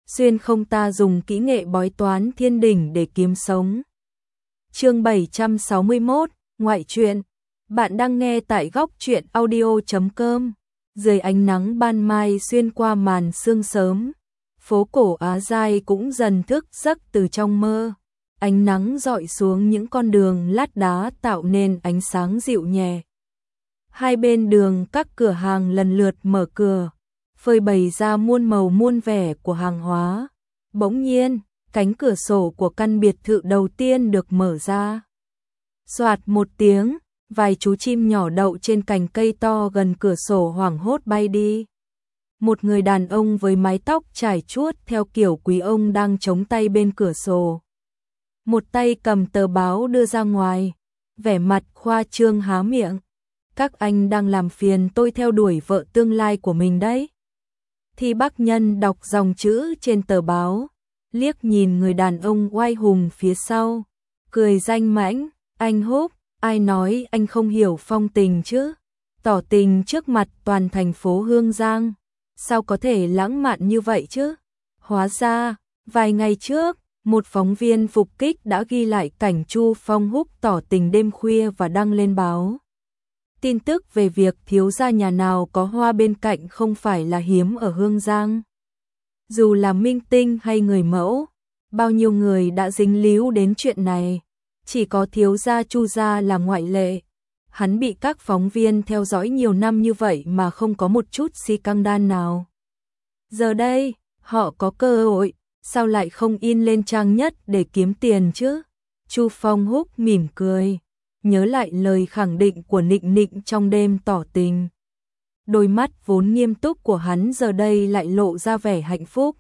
xuyên không ta dùng kỹ nghệ bói toán thiên đỉnh để kiếm sống. Chương 761, ngoại truyện. Bạn đang nghe tại góc truyện audio.com. Dưới ánh nắng ban mai xuyên qua màn sương sớm, phố cổ Á Giai cũng dần thức giấc từ trong mơ. Ánh nắng rọi xuống những con đường lát đá tạo nên ánh sáng dịu nhẹ. Hai bên đường các cửa hàng lần lượt mở cửa, phơi bày ra muôn màu muôn vẻ của hàng hóa. Bỗng nhiên, cánh cửa sổ của căn biệt thự đầu tiên được mở ra. Soạt một tiếng, vài chú chim nhỏ đậu trên cành cây to gần cửa sổ hoảng hốt bay đi. Một người đàn ông với mái tóc trải chuốt theo kiểu quý ông đang chống tay bên cửa sổ. Một tay cầm tờ báo đưa ra ngoài, vẻ mặt khoa trương há miệng. Các anh đang làm phiền tôi theo đuổi vợ tương lai của mình đấy. Thi Bắc Nhân đọc dòng chữ trên tờ báo, liếc nhìn người đàn ông oai hùng phía sau, cười danh mãnh, anh Húc, ai nói anh không hiểu phong tình chứ? Tỏ tình trước mặt toàn thành phố Hương Giang, sao có thể lãng mạn như vậy chứ? Hóa ra, vài ngày trước, một phóng viên phục kích đã ghi lại cảnh Chu Phong Húc tỏ tình đêm khuya và đăng lên báo. Tin tức về việc thiếu gia nhà nào có hoa bên cạnh không phải là hiếm ở Hương Giang. Dù là minh tinh hay người mẫu, bao nhiêu người đã dính líu đến chuyện này, chỉ có thiếu gia Chu gia là ngoại lệ. Hắn bị các phóng viên theo dõi nhiều năm như vậy mà không có một chút scandal nào. Giờ đây, họ có cơ hội, sao lại không in lên trang nhất để kiếm tiền chứ? Chu Phong Húc mỉm cười, nhớ lại lời khẳng định của Nịnh Nịnh trong đêm tỏ tình. Đôi mắt vốn nghiêm túc của hắn giờ đây lại lộ ra vẻ hạnh phúc.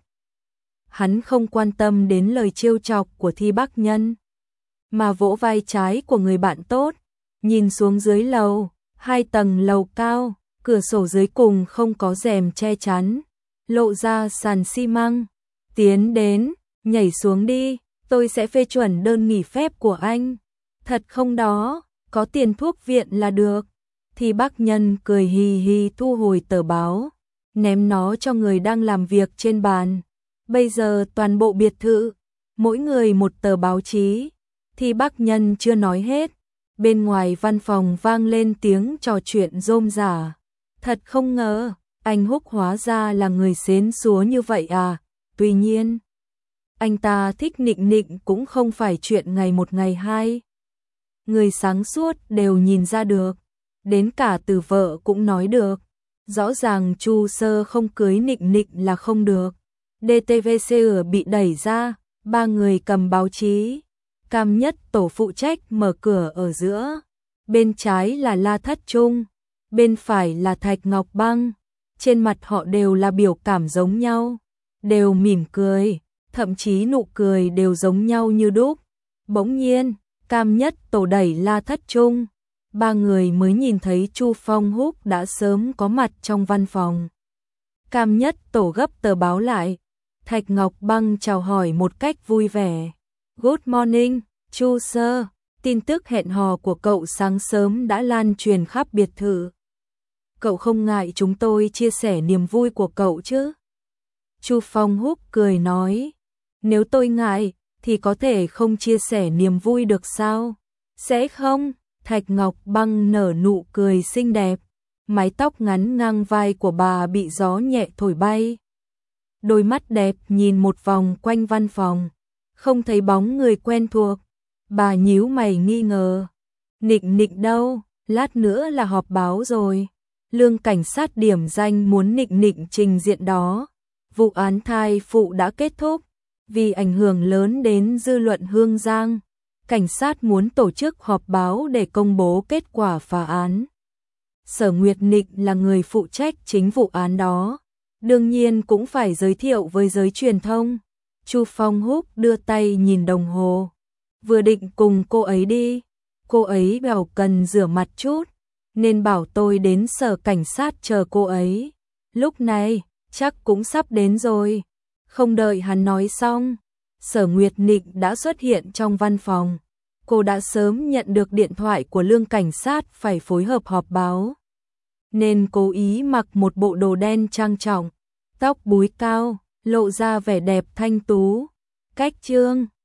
Hắn không quan tâm đến lời trêu chọc của Thi Bắc Nhân, mà vỗ vai trái của người bạn tốt, nhìn xuống dưới lầu, 2 tầng lầu cao, cửa sổ dưới cùng không có rèm che chắn, lộ ra sàn xi măng. Tiến đến, nhảy xuống đi, tôi sẽ phê chuẩn đơn nghỉ phép của anh. Thật không đó, có tiền thuốc viện là được. Thì Bắc Nhân cười hì hì thu hồi tờ báo, ném nó cho người đang làm việc trên bàn. Bây giờ toàn bộ biệt thự, mỗi người một tờ báo chí. Thì Bắc Nhân chưa nói hết, bên ngoài văn phòng vang lên tiếng trò chuyện rôm rả. Thật không ngờ, anh Húc hóa ra là người xến xúa như vậy à. Tuy nhiên, anh ta thích Nịnh Nịnh cũng không phải chuyện ngày một ngày hai. Người sáng suốt đều nhìn ra được, đến cả từ vợ cũng nói được. Rõ ràng Chu Sơ không cưới Nịnh Nịnh là không được. DTVC bị đẩy ra, 3 người cầm báo chí. Cam Nhất Tổ phụ trách mở cửa ở giữa. Bên trái là La Thất Trung, bên phải là Thạch Ngọc Băng. Trên mặt họ đều là biểu cảm giống nhau, đều mỉm cười, thậm chí nụ cười đều giống nhau như đúc. Bỗng nhiên, Cam Nhất Tổ đẩy La Thất Trung, 3 người mới nhìn thấy Chu Phong Húc đã sớm có mặt trong văn phòng. Cam Nhất Tổ gấp tờ báo lại, Thạch Ngọc Băng chào hỏi một cách vui vẻ. Good morning, Chu Sơ, tin tức hẹn hò của cậu sáng sớm đã lan truyền khắp biệt thự. Cậu không ngại chúng tôi chia sẻ niềm vui của cậu chứ? Chu Phong Húc cười nói, nếu tôi ngại, thì có thể không chia sẻ niềm vui được sao? Sẽ không? Thạch Ngọc Băng nở nụ cười xinh đẹp, mái tóc ngắn ngang vai của bà bị gió nhẹ thổi bay. Đôi mắt đẹp nhìn một vòng quanh văn phòng, không thấy bóng người quen thuộc. Bà nhíu mày nghi ngờ. Nịnh Nịnh đâu? Lát nữa là họp báo rồi. Lương cảnh sát điểm danh muốn Nịnh Nịnh trình diện đó. Vụ án thai phụ đã kết thúc. Vì ảnh hưởng lớn đến dư luận Hương Giang, cảnh sát muốn tổ chức họp báo để công bố kết quả phá án. Sở Nguyệt Nịnh là người phụ trách chính vụ án đó, đương nhiên cũng phải giới thiệu với giới truyền thông. Chu Phong Húc đưa tay nhìn đồng hồ, vừa định cùng cô ấy đi, cô ấy bảo cần rửa mặt chút, nên bảo tôi đến sở cảnh sát chờ cô ấy. Lúc này, chắc cũng sắp đến rồi. Không đợi hắn nói xong, Sở Nguyệt Nịnh đã xuất hiện trong văn phòng. Cô đã sớm nhận được điện thoại của lương cảnh sát phải phối hợp họp báo, nên cố ý mặc một bộ đồ đen trang trọng, tóc búi cao, lộ ra vẻ đẹp thanh tú. Cách chương